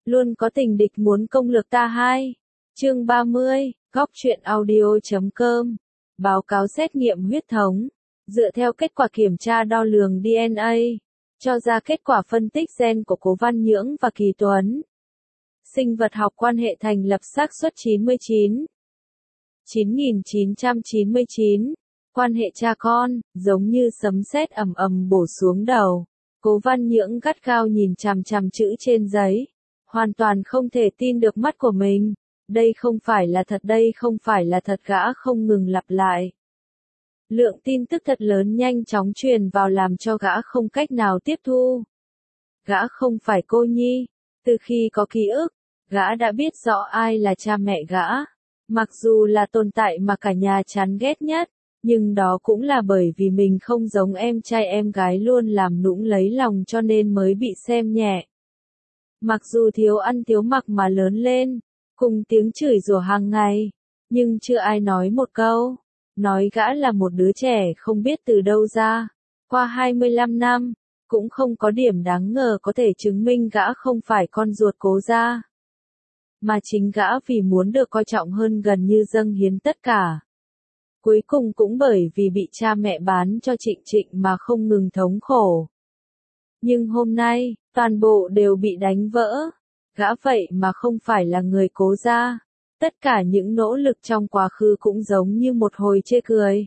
Luôn có tình địch muốn công lược ta hai. Chương 30, góc truyện audio.com. Báo cáo xét nghiệm huyết thống. Dựa theo kết quả kiểm tra đo lường DNA, cho ra kết quả phân tích gen của Cố Văn Nhưỡng và Kỳ Tuấn. Sinh vật học quan hệ thành lập xác suất 99,9999. Quan hệ cha con, giống như sấm sét ầm ầm bổ xuống đầu. Cố Văn Nhưỡng gắt gao nhìn chằm chằm chữ trên giấy. Hoàn toàn không thể tin được mắt của mình. Đây không phải là thật, đây không phải là thật, gã không ngừng lặp lại. Lượng tin tức thật lớn nhanh chóng truyền vào làm cho gã không cách nào tiếp thu. Gã không phải cô nhi. Từ khi có ký ức, gã đã biết rõ ai là cha mẹ gã. Mặc dù là tồn tại mà cả nhà chán ghét nhất, nhưng đó cũng là bởi vì mình không giống em trai em gái luôn làm nũng lấy lòng cho nên mới bị xem nhẹ. Mặc dù thiếu ăn thiếu mặc mà lớn lên, cùng tiếng chửi rủa hàng ngày, nhưng chưa ai nói một câu, nói gã là một đứa trẻ không biết từ đâu ra. Qua 25 năm, cũng không có điểm đáng ngờ có thể chứng minh gã không phải con ruột Cố gia. Mà chính gã vì muốn được coi trọng hơn gần như dâng hiến tất cả. Cuối cùng cũng bởi vì bị cha mẹ bán cho Trịnh Trịnh mà không ngừng thống khổ. Nhưng hôm nay, toàn bộ đều bị đánh vỡ. Gã vậy mà không phải là người Cố gia. Tất cả những nỗ lực trong quá khứ cũng giống như một hồi chê cười.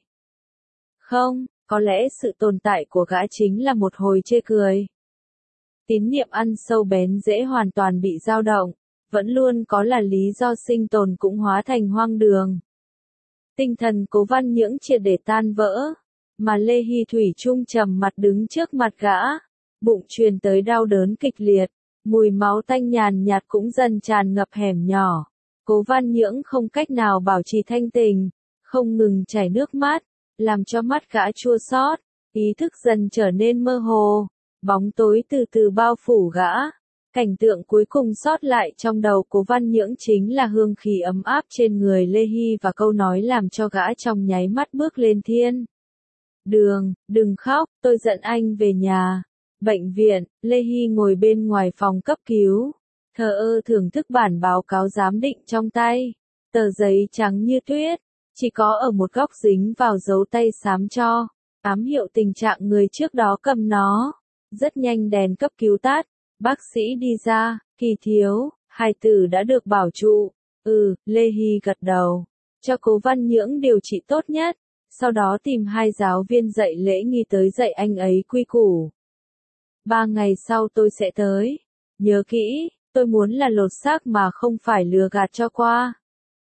Không, có lẽ sự tồn tại của gã chính là một hồi chê cười. Tín niệm ăn sâu bén rễ hoàn toàn bị dao động, vẫn luôn có là lý do sinh tồn cũng hóa thành hoang đường. Tinh thần Cố Văn Nhưỡng triệt để tan vỡ, mà Lê Hy thủy chung trầm mặt đứng trước mặt gã, bụng truyền tới đau đớn kịch liệt, mùi máu tanh nhàn nhạt cũng dần tràn ngập hẻm nhỏ. Cố Văn Nhưỡng không cách nào bảo trì thanh tình, không ngừng chảy nước mắt, làm cho mắt gã chua xót, ý thức dần trở nên mơ hồ, bóng tối từ từ bao phủ gã. Cảnh tượng cuối cùng sót lại trong đầu Cố Văn Nhưỡng chính là hương khí ấm áp trên người Lê Hy và câu nói làm cho gã trong nháy mắt bước lên thiên đường. Đừng khóc, tôi dẫn anh về nhà. Bệnh viện, Lê Hy ngồi bên ngoài phòng cấp cứu, thờ ơ thưởng thức bản báo cáo giám định trong tay. Tờ giấy trắng như tuyết, chỉ có ở một góc dính vào dấu tay xám cho, ám hiệu tình trạng người trước đó cầm nó. Rất nhanh đèn cấp cứu tắt, bác sĩ đi ra, Kỳ thiếu, hài tử đã được bảo trụ. Lê Hy gật đầu, cho Cố Văn Nhưỡng điều trị tốt nhất, sau đó tìm hai giáo viên dạy lễ nghi tới dạy anh ấy quy củ. 3 ngày sau tôi sẽ tới. Nhớ kỹ, tôi muốn là lột xác mà không phải lừa gạt cho qua.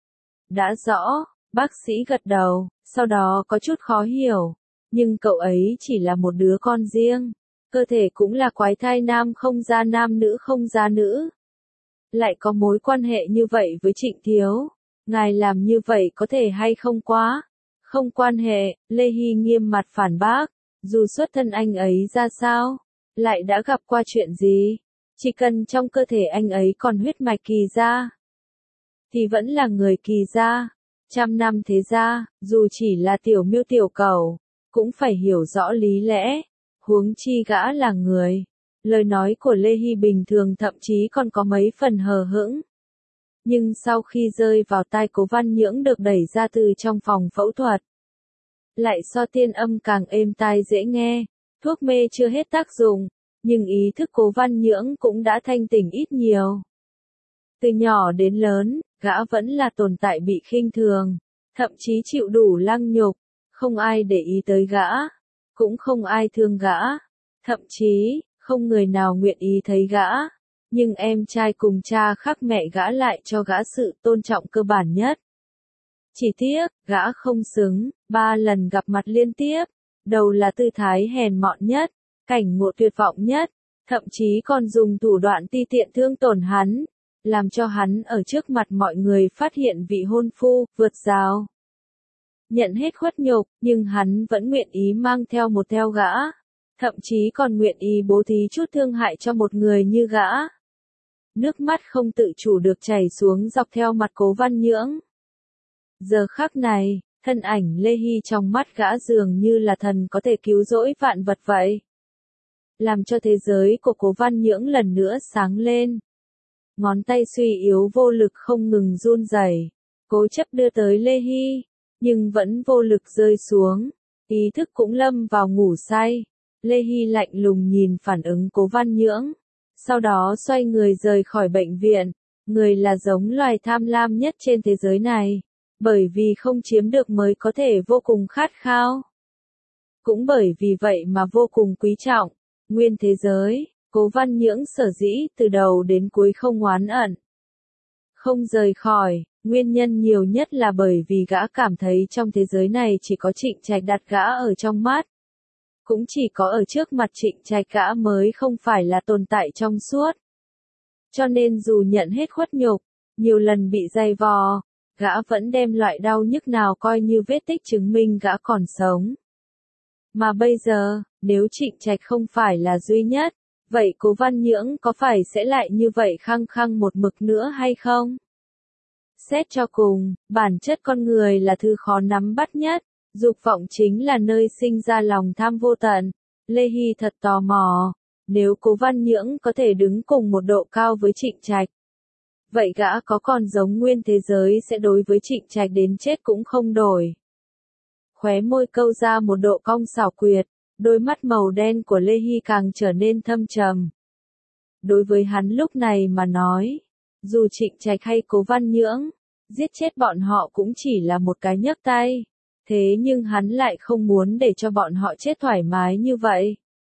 Đã rõ, bác sĩ gật đầu, sau đó có chút khó hiểu. Nhưng cậu ấy chỉ là một đứa con riêng. Cơ thể cũng là quái thai, nam không ra nam, nữ không ra nữ. Lại có mối quan hệ như vậy với Trịnh thiếu. Ngài làm như vậy có thể hay không quá? Không quan hệ, Lê Hy nghiêm mặt phản bác. Dù xuất thân anh ấy ra sao, lại đã gặp qua chuyện gì, chỉ cần trong cơ thể anh ấy còn huyết mạch Kỳ gia, thì vẫn là người Kỳ gia. Trăm năm thế gia, dù chỉ là tiểu miêu tiểu cầu, cũng phải hiểu rõ lý lẽ. Huống chi gã là người. Lời nói của Lê Hy bình thường thậm chí còn có mấy phần hờ hững. Nhưng sau khi rơi vào tai Cố Văn Nhưỡng được đẩy ra từ trong phòng phẫu thuật, lại so tiên âm càng êm tai dễ nghe. Thuốc mê chưa hết tác dụng, nhưng ý thức Cố Văn Nhưỡng cũng đã thanh tỉnh ít nhiều. Từ nhỏ đến lớn, gã vẫn là tồn tại bị khinh thường, thậm chí chịu đủ lăng nhục, không ai để ý tới gã, cũng không ai thương gã, thậm chí, không người nào nguyện ý thấy gã. Nhưng em trai cùng cha khác mẹ gã lại cho gã sự tôn trọng cơ bản nhất. Chỉ tiếc, gã không xứng, 3 lần gặp mặt liên tiếp, đầu là tư thái hèn mọn nhất, cảnh ngộ tuyệt vọng nhất, thậm chí còn dùng thủ đoạn ti tiện thương tổn hắn, làm cho hắn ở trước mặt mọi người phát hiện vị hôn phu, vượt rào. Nhận hết khuất nhục, nhưng hắn vẫn nguyện ý mang theo một theo gã, thậm chí còn nguyện ý bố thí chút thương hại cho một người như gã. Nước mắt không tự chủ được chảy xuống dọc theo mặt Cố Văn Nhưỡng. Giờ khắc này, thân ảnh Lê Hy trong mắt gã dường như là thần có thể cứu rỗi vạn vật vậy. Làm cho thế giới của Cố Văn Nhưỡng lần nữa sáng lên. ngón tay suy yếu vô lực không ngừng run rẩy, cố chấp đưa tới Lê Hy, nhưng vẫn vô lực rơi xuống, ý thức cũng lâm vào ngủ say. Lê Hy lạnh lùng nhìn phản ứng Cố Văn Nhưỡng, sau đó xoay người rời khỏi bệnh viện. Người là giống loài tham lam nhất trên thế giới này, bởi vì không chiếm được mới có thể vô cùng khát khao. Cũng bởi vì vậy mà vô cùng quý trọng, nguyên thế giới, Cố Văn Nhưỡng sở dĩ từ đầu đến cuối không oán ẩn, không rời khỏi, nguyên nhân nhiều nhất là bởi vì gã cảm thấy trong thế giới này chỉ có Trịnh Trạch đặt gã ở trong mắt. Cũng chỉ có ở trước mặt Trịnh Trạch gã mới không phải là tồn tại trong suốt. Cho nên dù nhận hết khuất nhục, nhiều lần bị dày vò, gã vẫn đem loại đau nhức nào coi như vết tích chứng minh gã còn sống. Mà bây giờ, nếu Trịnh Trạch không phải là duy nhất, vậy Cố Văn Nhưỡng có phải sẽ lại như vậy khăng khăng một mực nữa hay không? Xét cho cùng, bản chất con người là thứ khó nắm bắt nhất, dục vọng chính là nơi sinh ra lòng tham vô tận. Lê Hy thật tò mò, nếu Cố Văn Nhưỡng có thể đứng cùng một độ cao với Trịnh Trạch, vậy gã có còn giống nguyên thế giới sẽ đối với Trịnh Trạch đến chết cũng không đổi. Khóe môi câu ra một độ cong xảo quyệt, đôi mắt màu đen của Lê Hy càng trở nên thâm trầm. Đối với hắn lúc này mà nói, dù Trịnh Trạch hay Cố Văn Nhưỡng, giết chết bọn họ cũng chỉ là một cái nhấc tay, thế nhưng hắn lại không muốn để cho bọn họ chết thoải mái như vậy.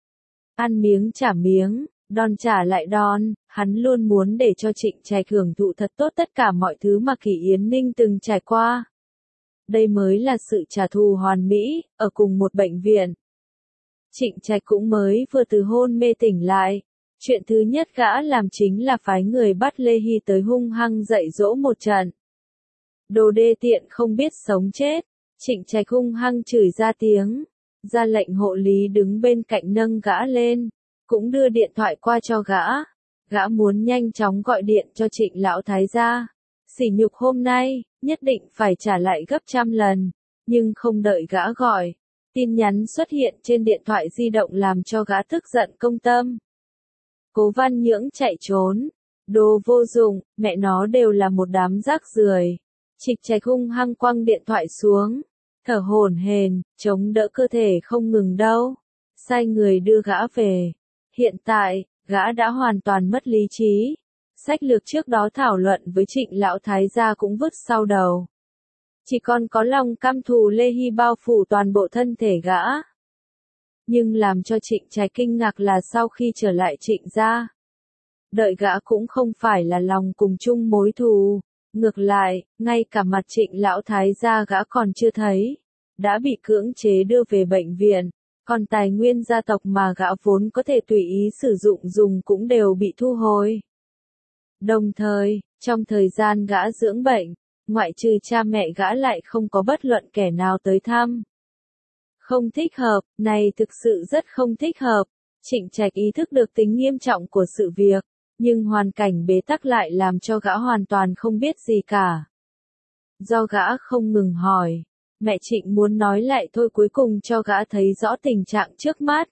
Ăn miếng trả miếng, đòn trả lại đòn, hắn luôn muốn để cho Trịnh Trạch hưởng thụ thật tốt tất cả mọi thứ mà Kỷ Yến Ninh từng trải qua. Đây mới là sự trả thù hoàn mỹ, ở cùng một bệnh viện. Trịnh Trạch cũng mới vừa từ hôn mê tỉnh lại. Chuyện thứ nhất gã làm chính là phái người bắt Lê Hy tới hung hăng dạy dỗ một trận. Đồ đê tiện không biết sống chết, Trịnh Trạch hung hăng chửi ra tiếng, ra lệnh hộ lý đứng bên cạnh nâng gã lên, cũng đưa điện thoại qua cho gã. Gã muốn nhanh chóng gọi điện cho Trịnh lão thái gia. Sỉ nhục hôm nay, nhất định phải trả lại gấp trăm lần, nhưng không đợi gã gọi. Tin nhắn xuất hiện trên điện thoại di động làm cho gã tức giận công tâm. Cố Văn Nhưỡng chạy trốn. Đồ vô dụng, mẹ nó đều là một đám rác rưởi. Trịnh Trạch hung hăng quăng điện thoại xuống. Thở hổn hển, chống đỡ cơ thể không ngừng đâu. Sai người đưa gã về. Hiện tại, gã đã hoàn toàn mất lý trí. Sách lược trước đó thảo luận với Trịnh lão thái gia cũng vứt sau đầu. Chỉ còn có lòng căm thù Lê Hy bao phủ toàn bộ thân thể gã. Nhưng làm cho Trịnh Trạch kinh ngạc là sau khi trở lại Trịnh gia, đợi gã cũng không phải là lòng cùng chung mối thù. Ngược lại, ngay cả mặt Trịnh lão thái gia gã còn chưa thấy, đã bị cưỡng chế đưa về bệnh viện, còn tài nguyên gia tộc mà gã vốn có thể tùy ý sử dụng dùng cũng đều bị thu hồi. Đồng thời, trong thời gian gã dưỡng bệnh, ngoại trừ cha mẹ gã lại không có bất luận kẻ nào tới thăm. Không thích hợp, này thực sự rất không thích hợp. Trịnh Trạch ý thức được tính nghiêm trọng của sự việc, nhưng hoàn cảnh bế tắc lại làm cho gã hoàn toàn không biết gì cả. Do gã không ngừng hỏi, mẹ Trịnh muốn nói lại thôi cuối cùng cho gã thấy rõ tình trạng trước mắt.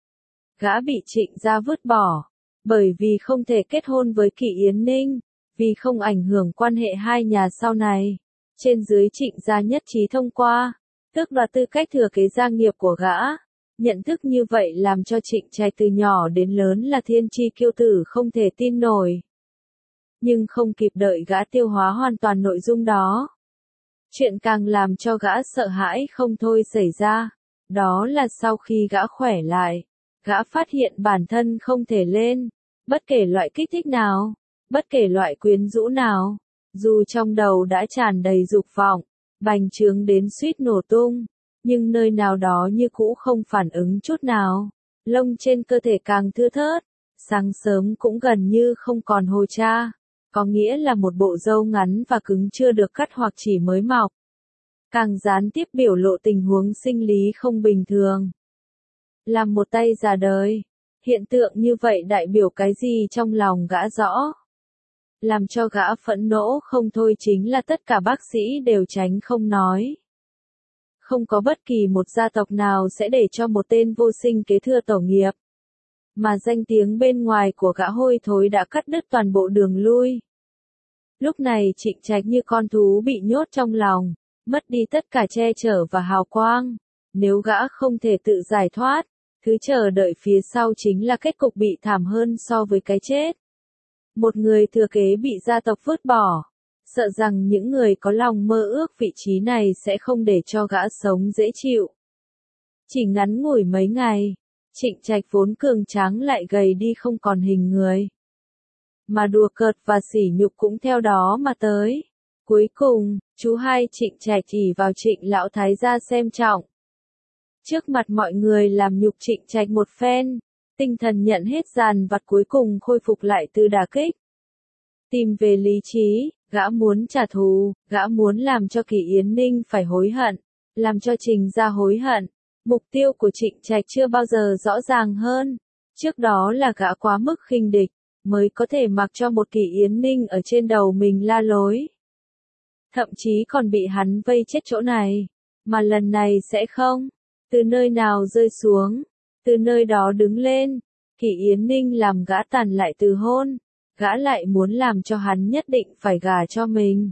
Gã bị Trịnh gia vứt bỏ, bởi vì không thể kết hôn với Kỷ Yến Ninh, vì không ảnh hưởng quan hệ hai nhà sau này. Trên dưới Trịnh gia nhất trí thông qua, tước đoạt tư cách thừa kế gia nghiệp của gã. Nhận thức như vậy làm cho Trịnh Trạch từ nhỏ đến lớn là thiên chi kiêu tử không thể tin nổi. Nhưng không kịp đợi gã tiêu hóa hoàn toàn nội dung đó. Chuyện càng làm cho gã sợ hãi không thôi xảy ra. Đó là sau khi gã khỏe lại, gã phát hiện bản thân không thể lên, bất kể loại kích thích nào, bất kể loại quyến rũ nào, dù trong đầu đã tràn đầy dục vọng, bành trướng đến suýt nổ tung, nhưng nơi nào đó như cũ không phản ứng chút nào, lông trên cơ thể càng thưa thớt, sáng sớm cũng gần như không còn hồi cha, có nghĩa là một bộ râu ngắn và cứng chưa được cắt hoặc chỉ mới mọc. Càng gián tiếp biểu lộ tình huống sinh lý không bình thường. Làm một tay già đời, hiện tượng như vậy đại biểu cái gì trong lòng gã rõ. Làm cho gã phẫn nộ không thôi chính là tất cả bác sĩ đều tránh không nói. Không có bất kỳ một gia tộc nào sẽ để cho một tên vô sinh kế thừa tổ nghiệp. mà danh tiếng bên ngoài của gã hôi thối đã cắt đứt toàn bộ đường lui. Lúc này Trịnh Trạch như con thú bị nhốt trong lòng, mất đi tất cả che chở và hào quang. Nếu gã không thể tự giải thoát, thứ chờ đợi phía sau chính là kết cục bị thảm hơn so với cái chết. Một người thừa kế bị gia tộc vứt bỏ, sợ rằng những người có lòng mơ ước vị trí này sẽ không để cho gã sống dễ chịu. Chỉ ngắn ngủi mấy ngày, Trịnh Trạch vốn cường tráng lại gầy đi không còn hình người. Mà đùa cợt và sỉ nhục cũng theo đó mà tới. Cuối cùng, chú hai Trịnh Trạch chỉ vào Trịnh lão thái gia xem trọng. Trước mặt mọi người làm nhục Trịnh Trạch một phen, tinh thần nhận hết dàn vặt cuối cùng khôi phục lại từ đả kích. Tìm về lý trí, gã muốn trả thù, gã muốn làm cho Kỳ Yến Ninh phải hối hận, làm cho Trình gia hối hận. Mục tiêu của Trịnh Trạch chưa bao giờ rõ ràng hơn. Trước đó là gã quá mức khinh địch, mới có thể mặc cho một Kỳ Yến Ninh ở trên đầu mình la lối. Thậm chí còn bị hắn vây chết chỗ này. Mà lần này sẽ không. Từ nơi nào rơi xuống, từ nơi đó đứng lên. Kỳ Yến Ninh làm gã tàn lại từ hôn. Gã lại muốn làm cho hắn nhất định phải gả cho mình.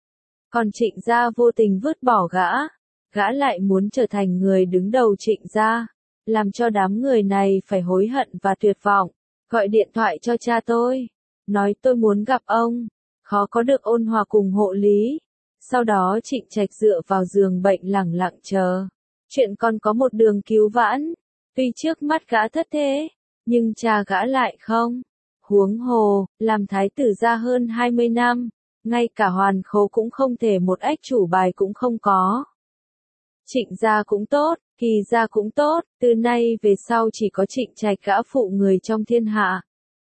Còn Trịnh gia vô tình vứt bỏ gã. Gã lại muốn trở thành người đứng đầu Trịnh gia, làm cho đám người này phải hối hận và tuyệt vọng. Gọi điện thoại cho cha tôi, nói tôi muốn gặp ông, khó có được ôn hòa cùng hộ lý. Sau đó Trịnh Trạch dựa vào giường bệnh lẳng lặng chờ. Chuyện còn có một đường cứu vãn, tuy trước mắt gã thất thế, nhưng cha gã lại không. Huống hồ, làm thái tử gia hơn 20 năm, ngay cả hoàn khố cũng không thể một ách chủ bài cũng không có. Trịnh gia cũng tốt, Kỳ gia cũng tốt, từ nay về sau chỉ có Trịnh Trạch gã phụ người trong thiên hạ.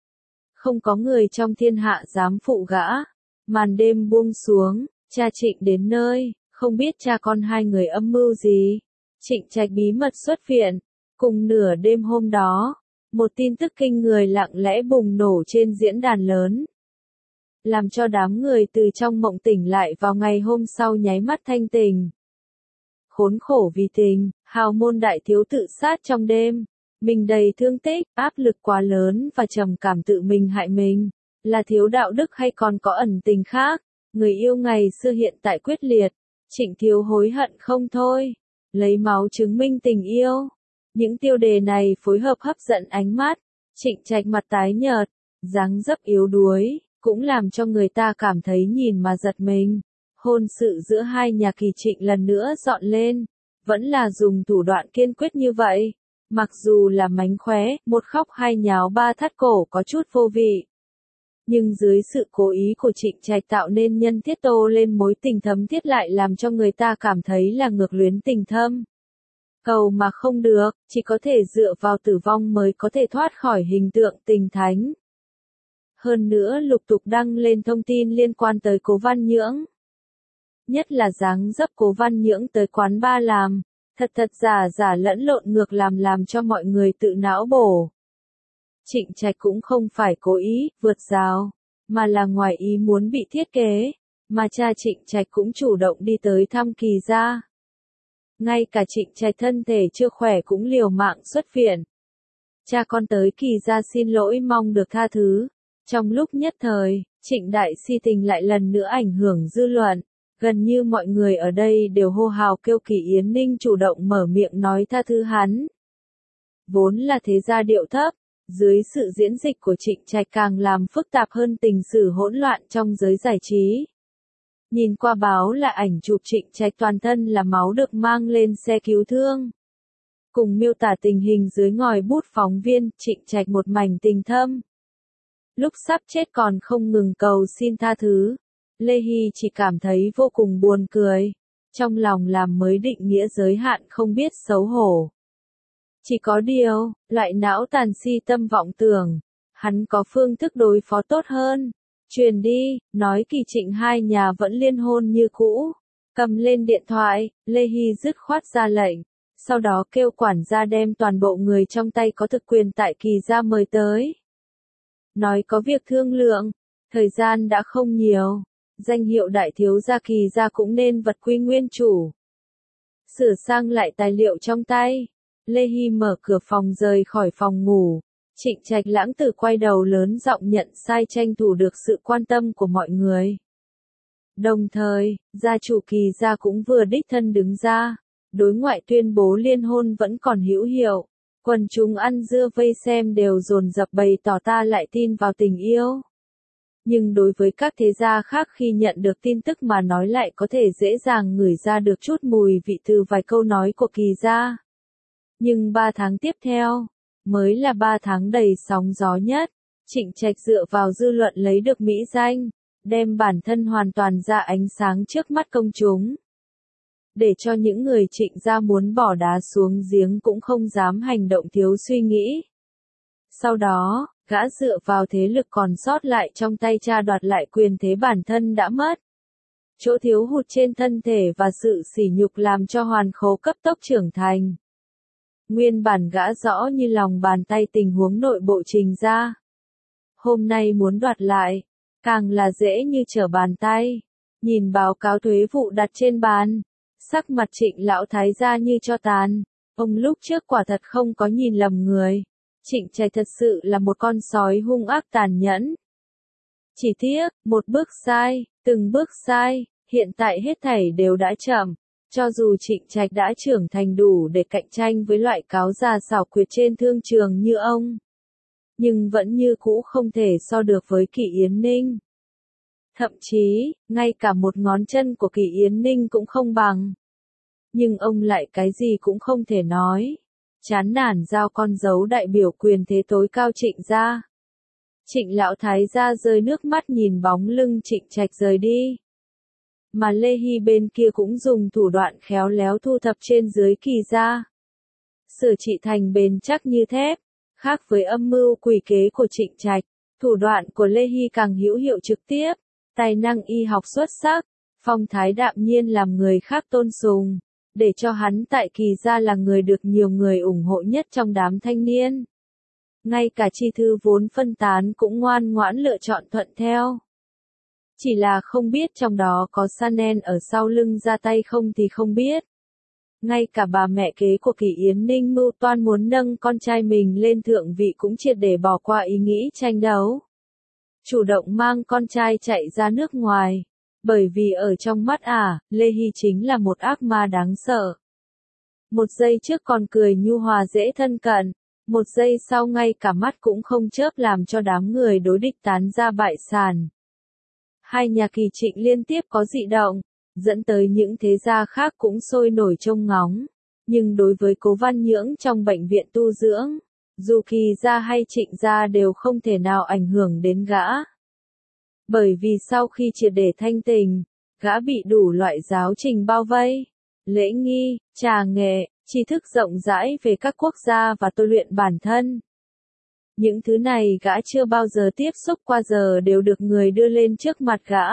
Không có người trong thiên hạ dám phụ gã. Màn đêm buông xuống, cha Trịnh đến nơi, không biết cha con hai người âm mưu gì. Trịnh Trạch bí mật xuất viện, cùng nửa đêm hôm đó, một tin tức kinh người lặng lẽ bùng nổ trên diễn đàn lớn. Làm cho đám người từ trong mộng tỉnh lại vào ngày hôm sau nháy mắt thanh tỉnh. Khốn khổ vì tình, hào môn đại thiếu tự sát trong đêm. Mình đầy thương tích, áp lực quá lớn và trầm cảm tự mình hại mình. Là thiếu đạo đức hay còn có ẩn tình khác? Người yêu ngày xưa hiện tại quyết liệt. Trịnh thiếu hối hận không thôi. Lấy máu chứng minh tình yêu. Những tiêu đề này phối hợp hấp dẫn ánh mắt. Trịnh Trạch mặt tái nhợt, dáng dấp yếu đuối, cũng làm cho người ta cảm thấy nhìn mà giật mình. Hôn sự giữa hai nhà Kỳ Trịnh lần nữa dọn lên, vẫn là dùng thủ đoạn kiên quyết như vậy. Mặc dù là mánh khóe, một khóc hai nháo ba thắt cổ có chút vô vị. Nhưng dưới sự cố ý của Trịnh Trạch tạo nên nhân thiết tô lên mối tình thấm thiết lại làm cho người ta cảm thấy là ngược luyến tình thâm. Cầu mà không được, chỉ có thể dựa vào tử vong mới có thể thoát khỏi hình tượng tình thánh. Hơn nữa lục tục đăng lên thông tin liên quan tới Cố Văn Nhưỡng. Nhất là dáng dấp Cố Văn Nhưỡng tới quán ba làm, thật giả giả lẫn lộn ngược làm cho mọi người tự não bổ. Trịnh Trạch cũng không phải cố ý, vượt rào, mà là ngoài ý muốn bị thiết kế, mà cha Trịnh Trạch cũng chủ động đi tới thăm Kỳ gia. Ngay cả Trịnh Trạch thân thể chưa khỏe cũng liều mạng xuất viện. Cha con tới Kỳ gia xin lỗi mong được tha thứ. Trong lúc nhất thời, Trịnh đại si tình lại lần nữa ảnh hưởng dư luận. Gần như mọi người ở đây đều hô hào kêu Kỳ Yến Ninh chủ động mở miệng nói tha thứ hắn. Vốn là thế gia điệu thấp, dưới sự diễn dịch của Trịnh Trạch càng làm phức tạp hơn tình sử hỗn loạn trong giới giải trí. Nhìn qua báo là ảnh chụp Trịnh Trạch toàn thân là máu được mang lên xe cứu thương. Cùng miêu tả tình hình dưới ngòi bút phóng viên, Trịnh Trạch một mảnh tình thâm. Lúc sắp chết còn không ngừng cầu xin tha thứ. Lê Hy chỉ cảm thấy vô cùng buồn cười. Trong lòng làm mới định nghĩa giới hạn không biết xấu hổ. Chỉ có điều, loại não tàn si tâm vọng tưởng. Hắn có phương thức đối phó tốt hơn. Truyền đi, nói Kỳ Trịnh hai nhà vẫn liên hôn như cũ. Cầm lên điện thoại, Lê Hy dứt khoát ra lệnh. Sau đó kêu quản gia đem toàn bộ người trong tay có thực quyền tại Kỳ gia mời tới. Nói có việc thương lượng, thời gian đã không nhiều. Danh hiệu đại thiếu gia Kỳ gia cũng nên vật quy nguyên chủ. Sửa sang lại tài liệu trong tay. Lê Hy mở cửa phòng rời khỏi phòng ngủ. Trịnh Trạch lãng tử quay đầu lớn giọng nhận sai, tranh thủ được sự quan tâm của mọi người. Đồng thời, gia chủ Kỳ gia cũng vừa đích thân đứng ra, đối ngoại tuyên bố liên hôn vẫn còn hữu hiệu. Quần chúng ăn dưa vây xem đều dồn dập bày tỏ ta lại tin vào tình yêu. Nhưng đối với các thế gia khác khi nhận được tin tức mà nói lại có thể dễ dàng ngửi ra được chút mùi vị từ vài câu nói của Kỳ gia. Nhưng 3 tháng tiếp theo, mới là 3 tháng đầy sóng gió nhất. Trịnh Trạch dựa vào dư luận lấy được mỹ danh, đem bản thân hoàn toàn ra ánh sáng trước mắt công chúng. Để cho những người Trịnh gia muốn bỏ đá xuống giếng cũng không dám hành động thiếu suy nghĩ. Sau đó, gã dựa vào thế lực còn sót lại trong tay cha đoạt lại quyền thế bản thân đã mất. Chỗ thiếu hụt trên thân thể và sự sỉ nhục làm cho Hoàn Khố cấp tốc trưởng thành. Nguyên bản gã rõ như lòng bàn tay tình huống nội bộ Trình gia. Hôm nay muốn đoạt lại, càng là dễ như trở bàn tay. Nhìn báo cáo thuế vụ đặt trên bàn, sắc mặt Trịnh lão thái gia như tro tàn. Ông lúc trước quả thật không có nhìn lầm người. Trịnh Trạch thật sự là một con sói hung ác tàn nhẫn. Chỉ tiếc, một bước sai, từng bước sai, hiện tại hết thảy đều đã chậm. Cho dù Trịnh Trạch đã trưởng thành đủ để cạnh tranh với loại cáo già xảo quyệt trên thương trường như ông, nhưng vẫn như cũ không thể so được với Kỷ Yến Ninh. Thậm chí, ngay cả một ngón chân của Kỷ Yến Ninh cũng không bằng. Nhưng ông lại cái gì cũng không thể nói. Chán nản giao con dấu đại biểu quyền thế tối cao Trịnh gia. Trịnh lão thái gia rơi nước mắt nhìn bóng lưng Trịnh Trạch rời đi. Mà Lê Hy bên kia cũng dùng thủ đoạn khéo léo thu thập trên dưới Kỳ gia. Sửa trị thành bền chắc như thép, khác với âm mưu quỷ kế của Trịnh Trạch, thủ đoạn của Lê Hy càng hữu hiệu trực tiếp, tài năng y học xuất sắc, phong thái đạm nhiên làm người khác tôn sùng, để cho hắn tại Kỳ gia là người được nhiều người ủng hộ nhất trong đám thanh niên. Ngay cả chi thư vốn phân tán cũng ngoan ngoãn lựa chọn thuận theo. Chỉ là không biết trong đó có Chanel ở sau lưng ra tay không thì không biết. Ngay cả bà mẹ kế của Kỷ Yến Ninh mưu toan muốn nâng con trai mình lên thượng vị cũng triệt để bỏ qua ý nghĩ tranh đấu. Chủ động mang con trai chạy ra nước ngoài. Bởi vì ở trong mắt Lê Hy chính là một ác ma đáng sợ. Một giây trước còn cười nhu hòa dễ thân cận, một giây sau ngay cả mắt cũng không chớp làm cho đám người đối địch tán ra bại sản. Hai nhà Kỳ Trịnh liên tiếp có dị động, dẫn tới những thế gia khác cũng sôi nổi trông ngóng. Nhưng đối với Cố Văn Nhưỡng trong bệnh viện tu dưỡng, dù Kỳ gia hay Trịnh gia đều không thể nào ảnh hưởng đến gã. Bởi vì sau khi triệt để thanh tình, gã bị đủ loại giáo trình bao vây, lễ nghi, trà nghệ, tri thức rộng rãi về các quốc gia và tôi luyện bản thân. Những thứ này gã chưa bao giờ tiếp xúc qua giờ đều được người đưa lên trước mặt gã.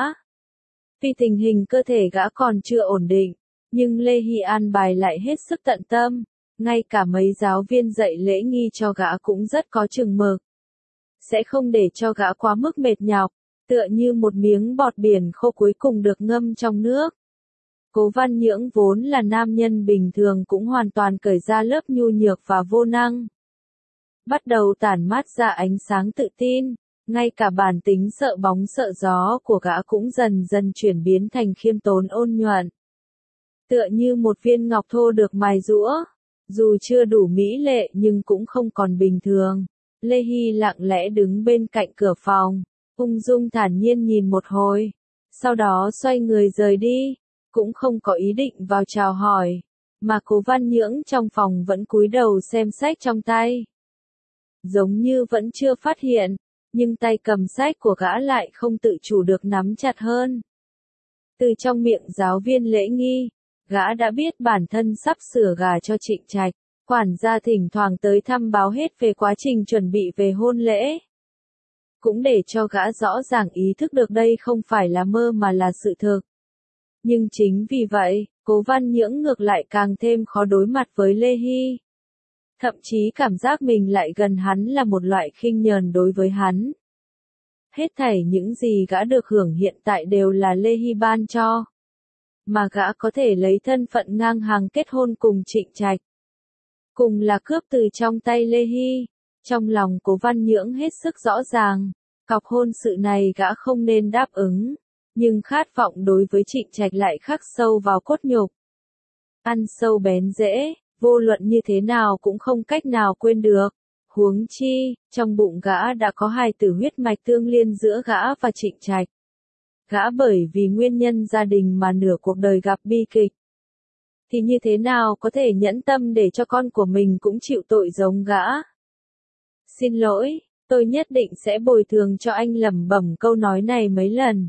Vì tình hình cơ thể gã còn chưa ổn định, nhưng Lê Hy an bài lại hết sức tận tâm, ngay cả mấy giáo viên dạy lễ nghi cho gã cũng rất có chừng mực. Sẽ không để cho gã quá mức mệt nhọc, tựa như một miếng bọt biển khô cuối cùng được ngâm trong nước. Cố Văn Nhưỡng vốn là nam nhân bình thường cũng hoàn toàn cởi ra lớp nhu nhược và vô năng. Bắt đầu tản mát ra ánh sáng tự tin, ngay cả bản tính sợ bóng sợ gió của gã cũng dần dần chuyển biến thành khiêm tốn ôn nhuận. Tựa như một viên ngọc thô được mài giũa, dù chưa đủ mỹ lệ nhưng cũng không còn bình thường. Lê Hy lặng lẽ đứng bên cạnh cửa phòng, ung dung thản nhiên nhìn một hồi, sau đó xoay người rời đi, cũng không có ý định vào chào hỏi, mà Cố Văn Nhưỡng trong phòng vẫn cúi đầu xem sách trong tay. Giống như vẫn chưa phát hiện, nhưng tay cầm sách của gã lại không tự chủ được nắm chặt hơn. Từ trong miệng giáo viên lễ nghi, gã đã biết bản thân sắp sửa gả cho Trịnh Trạch, quản gia thỉnh thoảng tới thăm báo hết về quá trình chuẩn bị về hôn lễ. Cũng để cho gã rõ ràng ý thức được đây không phải là mơ mà là sự thực. Nhưng chính vì vậy, Cố Văn Nhưỡng ngược lại càng thêm khó đối mặt với Lê Hy. Thậm chí cảm giác mình lại gần hắn là một loại khinh nhờn đối với hắn. Hết thảy những gì gã được hưởng hiện tại đều là Lê Hy ban cho. Mà gã có thể lấy thân phận ngang hàng kết hôn cùng Trịnh Trạch. Cùng là cướp từ trong tay Lê Hy, Trong lòng Cố Văn Nhưỡng hết sức rõ ràng, cọc hôn sự này gã không nên đáp ứng, nhưng khát vọng đối với Trịnh Trạch lại khắc sâu vào cốt nhục. Ăn sâu bén rễ, vô luận như thế nào cũng không cách nào quên được. Huống chi, trong bụng gã đã có hài tử huyết mạch tương liên giữa gã và Trịnh Trạch. Gã bởi vì nguyên nhân gia đình mà nửa cuộc đời gặp bi kịch. Thì như thế nào có thể nhẫn tâm để cho con của mình cũng chịu tội giống gã? Xin lỗi, tôi nhất định sẽ bồi thường cho anh, lẩm bẩm câu nói này mấy lần.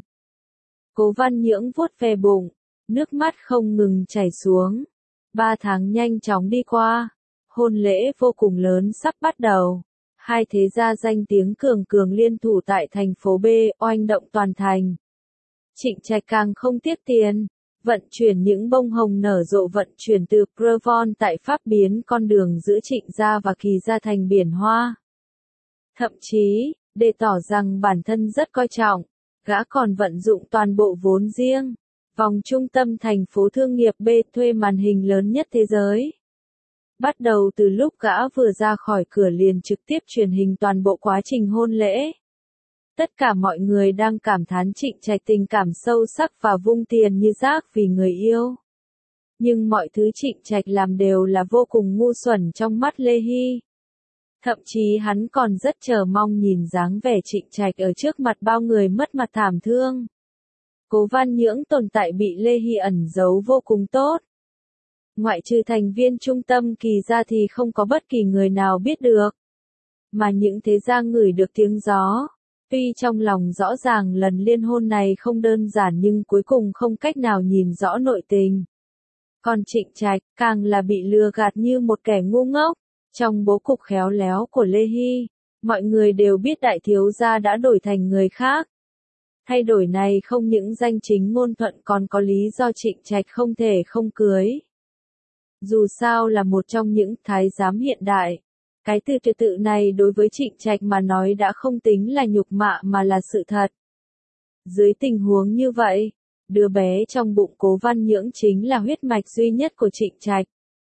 Cố Văn Nhưỡng vuốt ve bụng, nước mắt không ngừng chảy xuống. 3 tháng nhanh chóng đi qua, hôn lễ vô cùng lớn sắp bắt đầu. Hai thế gia danh tiếng cường cường liên thủ tại thành phố B, oanh động toàn thành. Trịnh Trạch càng không tiếc tiền, vận chuyển những bông hồng nở rộ, vận chuyển từ Prevon tại Pháp biến con đường giữa Trịnh gia và Kỳ gia thành biển hoa. Thậm chí, để tỏ rằng bản thân rất coi trọng, gã còn vận dụng toàn bộ vốn riêng. Vòng trung tâm thành phố thương nghiệp B thuê màn hình lớn nhất thế giới. Bắt đầu từ lúc gã vừa ra khỏi cửa liền trực tiếp truyền hình toàn bộ quá trình hôn lễ. Tất cả mọi người đang cảm thán Trịnh Trạch tình cảm sâu sắc và vung tiền như rác vì người yêu. Nhưng mọi thứ Trịnh Trạch làm đều là vô cùng ngu xuẩn trong mắt Lê Hy. Thậm chí hắn còn rất chờ mong nhìn dáng vẻ Trịnh Trạch ở trước mặt bao người mất mặt thảm thương. Cố Văn Nhưỡng tồn tại bị Lê Hy ẩn giấu vô cùng tốt. Ngoại trừ thành viên trung tâm Kỳ gia thì không có bất kỳ người nào biết được. Mà những thế gia ngửi được tiếng gió. Tuy trong lòng rõ ràng lần liên hôn này không đơn giản nhưng cuối cùng không cách nào nhìn rõ nội tình. Còn Trịnh Trạch càng là bị lừa gạt như một kẻ ngu ngốc. Trong bố cục khéo léo của Lê Hy, mọi người đều biết đại thiếu gia đã đổi thành người khác. Thay đổi này không những danh chính ngôn thuận còn có lý do Trịnh Trạch không thể không cưới. Dù sao là một trong những thái giám hiện đại, cái từ trật tự này đối với Trịnh Trạch mà nói đã không tính là nhục mạ mà là sự thật. Dưới tình huống như vậy, đứa bé trong bụng Cố Văn Nhưỡng chính là huyết mạch duy nhất của Trịnh Trạch.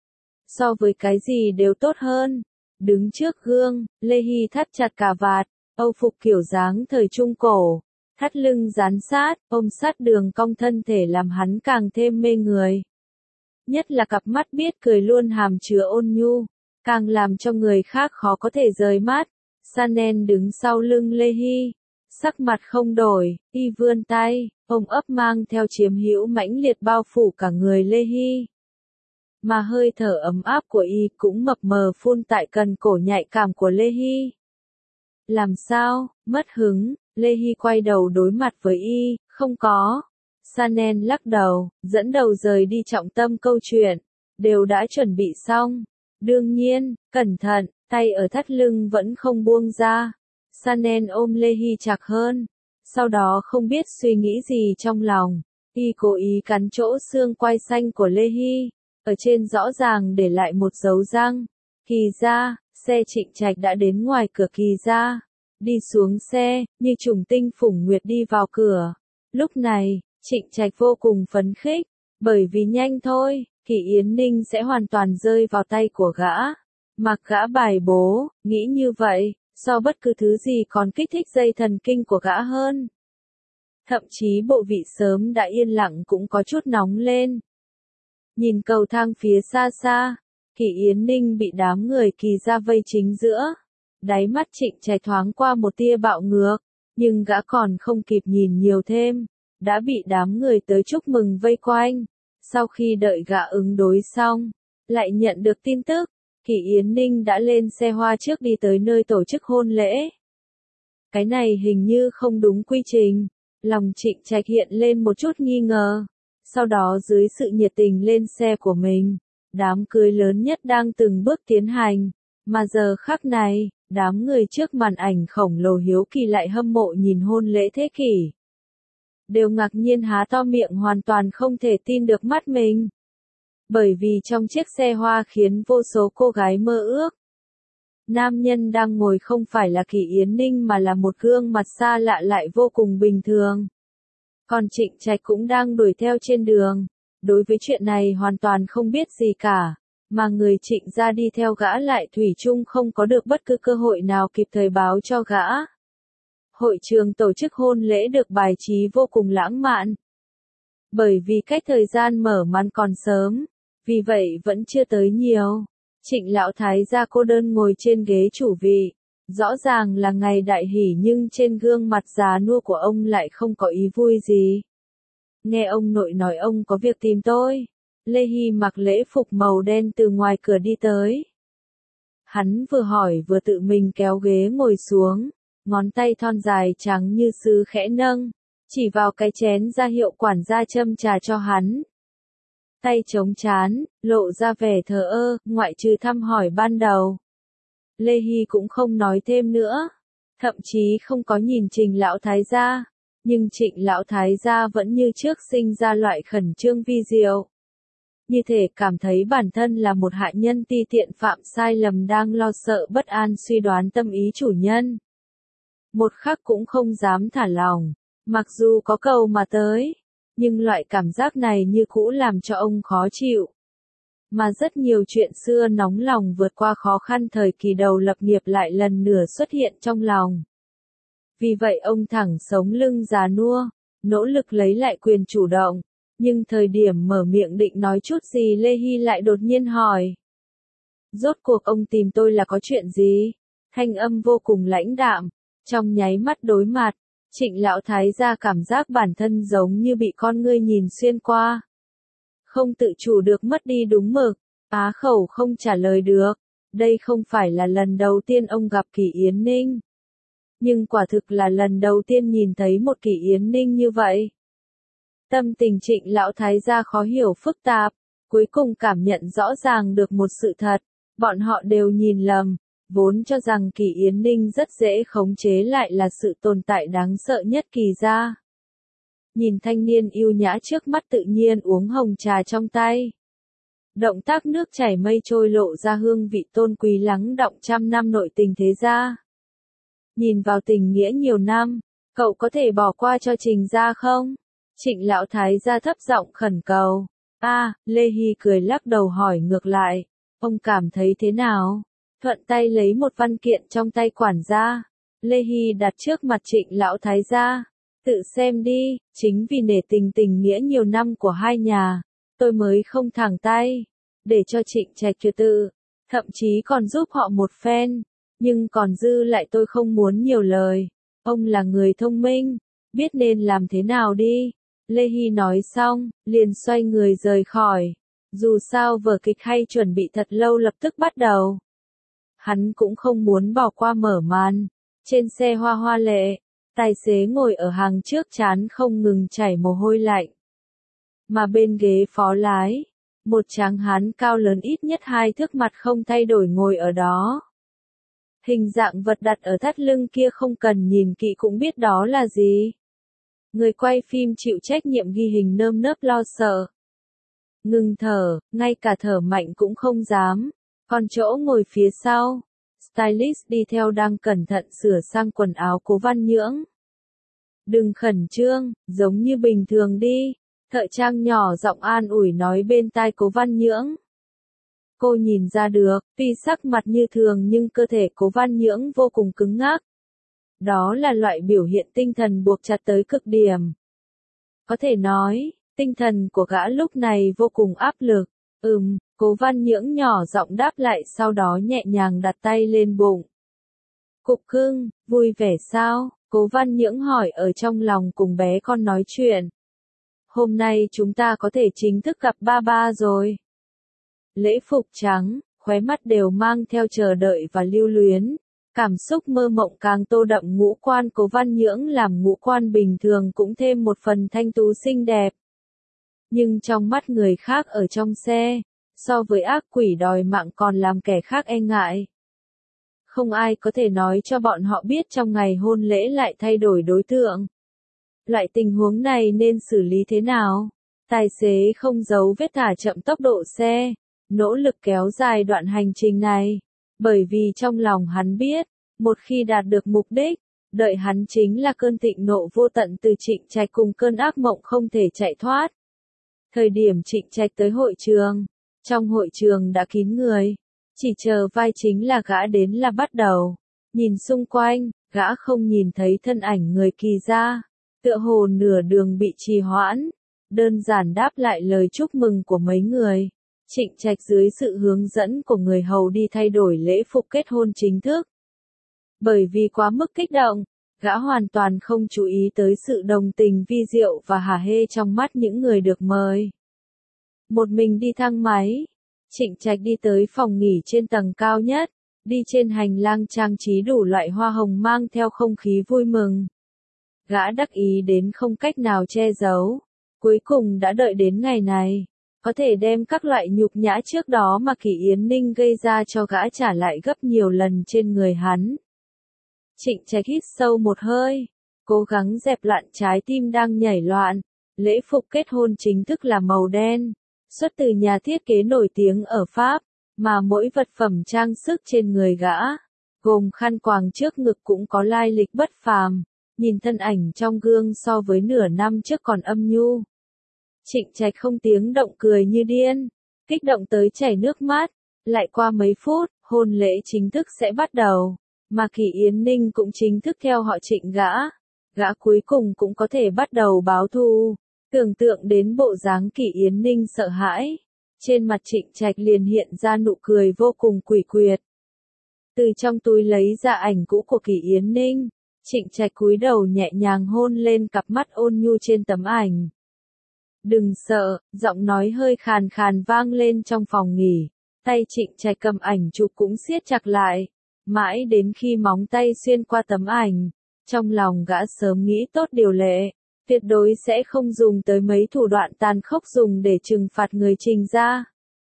So với cái gì đều tốt hơn. Đứng trước gương, Lê Hy thắt chặt cà vạt, âu phục kiểu dáng thời Trung Cổ. Thắt lưng dán sát, ôm sát đường cong thân thể làm hắn càng thêm mê người. Nhất là cặp mắt biết cười luôn hàm chứa ôn nhu, càng làm cho người khác khó có thể rời mắt. Sanen đứng sau lưng Lê Hy, sắc mặt không đổi, y vươn tay, ôm ấp mang theo chiếm hữu mãnh liệt bao phủ cả người Lê Hy. Mà hơi thở ấm áp của y cũng mập mờ phun tại cần cổ nhạy cảm của Lê Hy. Làm sao, mất hứng? Lê Hy quay đầu đối mặt với y, không có. Sanen lắc đầu, dẫn đầu rời đi trọng tâm câu chuyện. Đều đã chuẩn bị xong. Đương nhiên, cẩn thận, tay ở thắt lưng vẫn không buông ra. Sanen ôm Lê Hy chặt hơn. Sau đó không biết suy nghĩ gì trong lòng. Y cố ý cắn chỗ xương quai xanh của Lê Hy. Ở trên rõ ràng để lại một dấu răng. Kỳ gia, xe Trịnh Trạch đã đến ngoài cửa Kỳ gia. Đi xuống xe, như trùng tinh phủng nguyệt đi vào cửa. Lúc này, Trịnh Trạch vô cùng phấn khích, bởi vì nhanh thôi, Kỳ Yến Ninh sẽ hoàn toàn rơi vào tay của gã. Mặc gã bài bố, nghĩ như vậy, so bất cứ thứ gì còn kích thích dây thần kinh của gã hơn. Thậm chí bộ vị sớm đã yên lặng cũng có chút nóng lên. Nhìn cầu thang phía xa xa, Kỳ Yến Ninh bị đám người Kỳ gia vây chính giữa. Đáy mắt Trịnh Trạch thoáng qua một tia bạo ngược, nhưng gã còn không kịp nhìn nhiều thêm, đã bị đám người tới chúc mừng vây quanh. Sau khi đợi gã ứng đối xong, lại nhận được tin tức, Kỳ Yến Ninh đã lên xe hoa trước đi tới nơi tổ chức hôn lễ. Cái này hình như không đúng quy trình, lòng Trịnh Trạch hiện lên một chút nghi ngờ. Sau đó dưới sự nhiệt tình lên xe của mình, đám cưới lớn nhất đang từng bước tiến hành, mà giờ khắc này, đám người trước màn ảnh khổng lồ hiếu kỳ lại hâm mộ nhìn hôn lễ thế kỷ. Đều ngạc nhiên há to miệng hoàn toàn không thể tin được mắt mình. Bởi vì trong chiếc xe hoa khiến vô số cô gái mơ ước. Nam nhân đang ngồi không phải là Kỳ Yến Ninh mà là một gương mặt xa lạ lại vô cùng bình thường. Còn Trịnh Trạch cũng đang đuổi theo trên đường. Đối với chuyện này hoàn toàn không biết gì cả. Mà người Trịnh gia đi theo gã lại thủy chung không có được bất cứ cơ hội nào kịp thời báo cho gã. Hội trường tổ chức hôn lễ được bài trí vô cùng lãng mạn. Bởi vì cách thời gian mở màn còn sớm, vì vậy vẫn chưa tới nhiều. Trịnh lão thái gia cô đơn ngồi trên ghế chủ vị. Rõ ràng là ngày đại hỷ nhưng trên gương mặt già nua của ông lại không có ý vui gì. Nghe ông nội nói ông có việc tìm tôi. Lê Hy mặc lễ phục màu đen từ ngoài cửa đi tới. Hắn vừa hỏi vừa tự mình kéo ghế ngồi xuống, ngón tay thon dài trắng như sứ khẽ nâng, chỉ vào cái chén ra hiệu quản gia châm trà cho hắn. Tay chống trán, lộ ra vẻ thờ ơ, ngoại trừ thăm hỏi ban đầu. Lê Hy cũng không nói thêm nữa, thậm chí không có nhìn Trình lão thái gia, nhưng Trịnh lão thái gia vẫn như trước sinh ra loại khẩn trương vi diệu. Như thể cảm thấy bản thân là một hạ nhân ti tiện phạm sai lầm đang lo sợ bất an suy đoán tâm ý chủ nhân. Một khắc cũng không dám thả lòng, mặc dù có cầu mà tới, nhưng loại cảm giác này như cũ làm cho ông khó chịu. Mà rất nhiều chuyện xưa nóng lòng vượt qua khó khăn thời kỳ đầu lập nghiệp lại lần nữa xuất hiện trong lòng. Vì vậy ông thẳng sống lưng già nua, nỗ lực lấy lại quyền chủ động. Nhưng thời điểm mở miệng định nói chút gì Lê Hy lại đột nhiên hỏi. Rốt cuộc ông tìm tôi là có chuyện gì? Thanh âm vô cùng lãnh đạm, trong nháy mắt đối mặt, Trịnh lão thái gia cảm giác bản thân giống như bị con ngươi nhìn xuyên qua. Không tự chủ được mất đi đúng mực, á khẩu không trả lời được. Đây không phải là lần đầu tiên ông gặp Kỳ Yến Ninh. Nhưng quả thực là lần đầu tiên nhìn thấy một Kỳ Yến Ninh như vậy. Tâm tình Trịnh lão thái gia khó hiểu phức tạp, cuối cùng cảm nhận rõ ràng được một sự thật, bọn họ đều nhìn lầm, vốn cho rằng Kỳ Yến Ninh rất dễ khống chế lại là sự tồn tại đáng sợ nhất Kỳ gia. Nhìn thanh niên yêu nhã trước mắt tự nhiên uống hồng trà trong tay. Động tác nước chảy mây trôi lộ ra hương vị tôn quý lắng đọng trăm năm nội tình thế gia. Nhìn vào tình nghĩa nhiều năm, cậu có thể bỏ qua cho Trình gia không? Trịnh lão thái gia thấp giọng khẩn cầu. Lê Hy cười lắc đầu hỏi ngược lại. Ông cảm thấy thế nào? Thuận tay lấy một văn kiện trong tay quản gia. Lê Hy đặt trước mặt Trịnh lão thái gia. Tự xem đi, chính vì nể tình nghĩa nhiều năm của hai nhà, tôi mới không thẳng tay, để cho Trịnh Trạch trừ tự, thậm chí còn giúp họ một phen, nhưng còn dư lại tôi không muốn nhiều lời. Ông là người thông minh, biết nên làm thế nào đi. Lê Hy nói xong, liền xoay người rời khỏi. Dù sao vở kịch hay chuẩn bị thật lâu lập tức bắt đầu. Hắn cũng không muốn bỏ qua mở màn. Trên xe hoa hoa lệ, tài xế ngồi ở hàng trước trán không ngừng chảy mồ hôi lạnh. Mà bên ghế phó lái, một tráng hán cao lớn ít nhất 2 thước mặt không thay đổi ngồi ở đó. Hình dạng vật đặt ở thắt lưng kia không cần nhìn kỹ cũng biết đó là gì. Người quay phim chịu trách nhiệm ghi hình nơm nớp lo sợ. Ngừng thở, ngay cả thở mạnh cũng không dám. Còn chỗ ngồi phía sau, stylist đi theo đang cẩn thận sửa sang quần áo Cố Văn Nhưỡng. Đừng khẩn trương, giống như bình thường đi. Thợ trang nhỏ giọng an ủi nói bên tai Cố Văn Nhưỡng. Cô nhìn ra được, tuy sắc mặt như thường nhưng cơ thể Cố Văn Nhưỡng vô cùng cứng ngắc. Đó là loại biểu hiện tinh thần buộc chặt tới cực điểm. Có thể nói, tinh thần của gã lúc này vô cùng áp lực. Cố Văn Nhưỡng nhỏ giọng đáp lại sau đó nhẹ nhàng đặt tay lên bụng. Cục cưng, vui vẻ sao? Cố Văn Nhưỡng hỏi ở trong lòng cùng bé con nói chuyện. Hôm nay chúng ta có thể chính thức gặp ba ba rồi. Lễ phục trắng, khóe mắt đều mang theo chờ đợi và lưu luyến. Cảm xúc mơ mộng càng tô đậm ngũ quan Cố Văn Nhưỡng làm ngũ quan bình thường cũng thêm một phần thanh tú xinh đẹp. Nhưng trong mắt người khác ở trong xe, so với ác quỷ đòi mạng còn làm kẻ khác e ngại. Không ai có thể nói cho bọn họ biết trong ngày hôn lễ lại thay đổi đối tượng. Loại tình huống này nên xử lý thế nào? Tài xế không giấu vết thả chậm tốc độ xe, nỗ lực kéo dài đoạn hành trình này. Bởi vì trong lòng hắn biết, một khi đạt được mục đích, đợi hắn chính là cơn thịnh nộ vô tận từ Trịnh Trạch cùng cơn ác mộng không thể chạy thoát. Thời điểm Trịnh Trạch tới hội trường, Trong hội trường đã kín người, chỉ chờ vai chính là gã đến là bắt đầu. Nhìn xung quanh, gã không nhìn thấy thân ảnh người Kỳ gia, tựa hồ nửa đường bị trì hoãn, đơn giản đáp lại lời chúc mừng của mấy người. Trịnh Trạch dưới sự hướng dẫn của người hầu đi thay đổi lễ phục kết hôn chính thức. Bởi vì quá mức kích động, gã hoàn toàn không chú ý tới sự đồng tình vi diệu và hả hê trong mắt những người được mời. Một mình đi thang máy, Trịnh Trạch đi tới phòng nghỉ trên tầng cao nhất, đi trên hành lang trang trí đủ loại hoa hồng mang theo không khí vui mừng. Gã đắc ý đến không cách nào che giấu, cuối cùng đã đợi đến ngày này, có thể đem các loại nhục nhã trước đó mà Kỷ Yến Ninh gây ra cho gã trả lại gấp nhiều lần trên người hắn. Trịnh Trạch hít sâu một hơi, cố gắng dẹp loạn trái tim đang nhảy loạn. Lễ phục kết hôn chính thức là màu đen, xuất từ nhà thiết kế nổi tiếng ở Pháp, mà mỗi vật phẩm trang sức trên người gã, gồm khăn quàng trước ngực cũng có lai lịch bất phàm, nhìn thân ảnh trong gương so với nửa năm trước còn âm nhu. Trịnh Trạch không tiếng động cười như điên, kích động tới chảy nước mắt, lại qua mấy phút, hôn lễ chính thức sẽ bắt đầu, mà Kỷ Yến Ninh cũng chính thức theo họ Trịnh gã cuối cùng cũng có thể bắt đầu báo thù. Tưởng tượng đến bộ dáng Kỷ Yến Ninh sợ hãi, trên mặt Trịnh Trạch liền hiện ra nụ cười vô cùng quỷ quyệt. Từ trong túi lấy ra ảnh cũ của Kỷ Yến Ninh, Trịnh Trạch cúi đầu nhẹ nhàng hôn lên cặp mắt ôn nhu trên tấm ảnh. Đừng sợ, giọng nói hơi khàn khàn vang lên trong phòng nghỉ, tay Trịnh Trạch cầm ảnh chụp cũng siết chặt lại, mãi đến khi móng tay xuyên qua tấm ảnh, trong lòng gã sớm nghĩ tốt điều lệ. Tuyệt đối sẽ không dùng tới mấy thủ đoạn tàn khốc dùng để trừng phạt người Trình gia.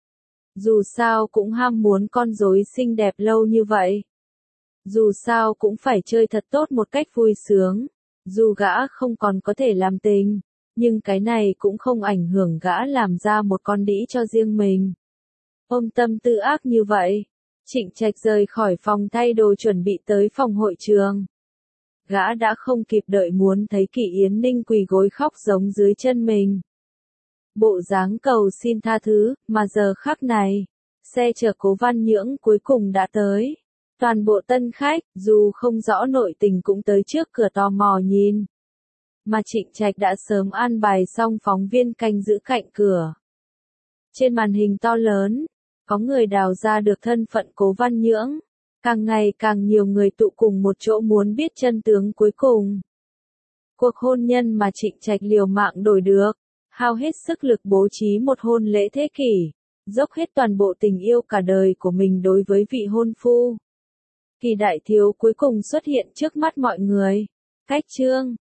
Dù sao cũng ham muốn con rối xinh đẹp lâu như vậy. Dù sao cũng phải chơi thật tốt một cách vui sướng. Dù gã không còn có thể làm tình, nhưng cái này cũng không ảnh hưởng gã làm ra một con đĩ cho riêng mình. Ôm tâm tư ác như vậy, Trịnh Trạch rời khỏi phòng thay đồ chuẩn bị tới phòng hội trường. Gã đã không kịp đợi muốn thấy Kỷ Yến Ninh quỳ gối khóc giống dưới chân mình. Bộ dáng cầu xin tha thứ, mà giờ khắc này, xe chở Cố Văn Nhưỡng cuối cùng đã tới. Toàn bộ tân khách, dù không rõ nội tình cũng tới trước cửa tò mò nhìn. Mà Trịnh Trạch đã sớm an bài xong phóng viên canh giữ cạnh cửa. Trên màn hình to lớn, có người đào ra được thân phận Cố Văn Nhưỡng. Càng ngày càng nhiều người tụ cùng một chỗ muốn biết chân tướng cuối cùng. Cuộc hôn nhân mà Trịnh Trạch liều mạng đổi được, hao hết sức lực bố trí một hôn lễ thế kỷ, dốc hết toàn bộ tình yêu cả đời của mình đối với vị hôn phu. Kỳ đại thiếu cuối cùng xuất hiện trước mắt mọi người. Cách chương